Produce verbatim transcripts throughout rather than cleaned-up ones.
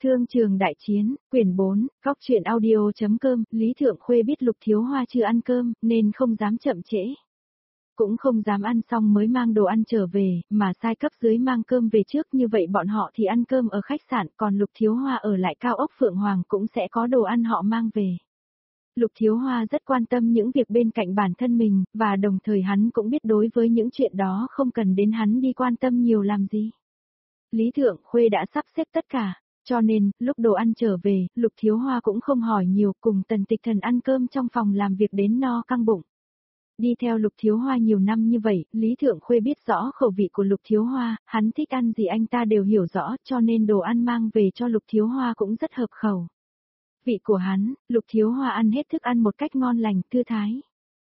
Thương trường đại chiến, quyển bốn, góc truyện audio.com, Lý Thượng Khuê biết Lục Thiếu Hoa chưa ăn cơm, nên không dám chậm trễ. Cũng không dám ăn xong mới mang đồ ăn trở về, mà sai cấp dưới mang cơm về trước, như vậy bọn họ thì ăn cơm ở khách sạn, còn Lục Thiếu Hoa ở lại cao ốc Phượng Hoàng cũng sẽ có đồ ăn họ mang về. Lục Thiếu Hoa rất quan tâm những việc bên cạnh bản thân mình, và đồng thời hắn cũng biết đối với những chuyện đó không cần đến hắn đi quan tâm nhiều làm gì. Lý Thượng Khuê đã sắp xếp tất cả, cho nên, lúc đồ ăn trở về, Lục Thiếu Hoa cũng không hỏi nhiều, cùng Tần Tịch Thần ăn cơm trong phòng làm việc đến no căng bụng. Đi theo Lục Thiếu Hoa nhiều năm như vậy, Lý Thượng Khuê biết rõ khẩu vị của Lục Thiếu Hoa, hắn thích ăn gì anh ta đều hiểu rõ, cho nên đồ ăn mang về cho Lục Thiếu Hoa cũng rất hợp khẩu. Vị của hắn, Lục Thiếu Hoa ăn hết thức ăn một cách ngon lành, thư thái.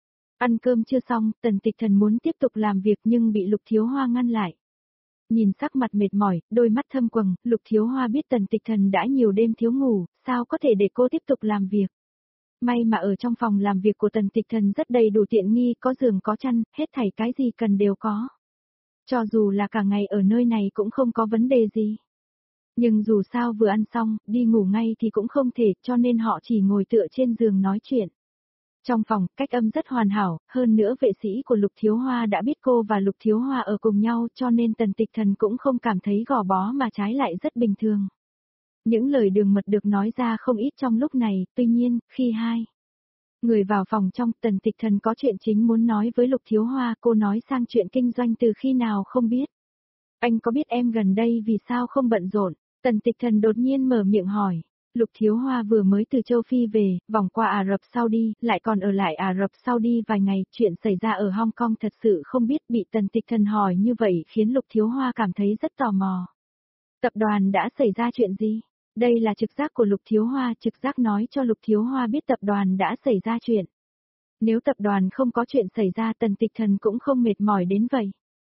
Ăn cơm chưa xong, Tần Tịch Thần muốn tiếp tục làm việc nhưng bị Lục Thiếu Hoa ngăn lại. Nhìn sắc mặt mệt mỏi, đôi mắt thâm quầng, Lục Thiếu Hoa biết Tần Tịch Thần đã nhiều đêm thiếu ngủ, sao có thể để cô tiếp tục làm việc. May mà ở trong phòng làm việc của Tần Tịch Thần rất đầy đủ tiện nghi, có giường có chăn, hết thảy cái gì cần đều có. Cho dù là cả ngày ở nơi này cũng không có vấn đề gì. Nhưng dù sao vừa ăn xong, đi ngủ ngay thì cũng không thể, cho nên họ chỉ ngồi tựa trên giường nói chuyện. Trong phòng, cách âm rất hoàn hảo, hơn nữa vệ sĩ của Lục Thiếu Hoa đã biết cô và Lục Thiếu Hoa ở cùng nhau, cho nên Tần Tịch Thần cũng không cảm thấy gò bó mà trái lại rất bình thường. Những lời đường mật được nói ra không ít trong lúc này, tuy nhiên, khi hai người vào phòng trong, Tần Tịch Thần có chuyện chính muốn nói với Lục Thiếu Hoa, cô nói sang chuyện kinh doanh từ khi nào không biết. Anh có biết em gần đây vì sao không bận rộn? Tần Tịch Thần đột nhiên mở miệng hỏi. Lục Thiếu Hoa vừa mới từ châu Phi về, vòng qua Ả Rập Saudi, lại còn ở lại Ả Rập Saudi vài ngày, chuyện xảy ra ở Hong Kong thật sự không biết, bị Tần Tịch Thần hỏi như vậy khiến Lục Thiếu Hoa cảm thấy rất tò mò. Tập đoàn đã xảy ra chuyện gì? Đây là trực giác của Lục Thiếu Hoa, trực giác nói cho Lục Thiếu Hoa biết tập đoàn đã xảy ra chuyện. Nếu tập đoàn không có chuyện xảy ra, Tần Tịch Thần cũng không mệt mỏi đến vậy.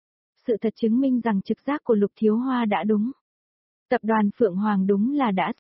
Sự thật chứng minh rằng trực giác của Lục Thiếu Hoa đã đúng. Tập đoàn Phượng Hoàng đúng là đã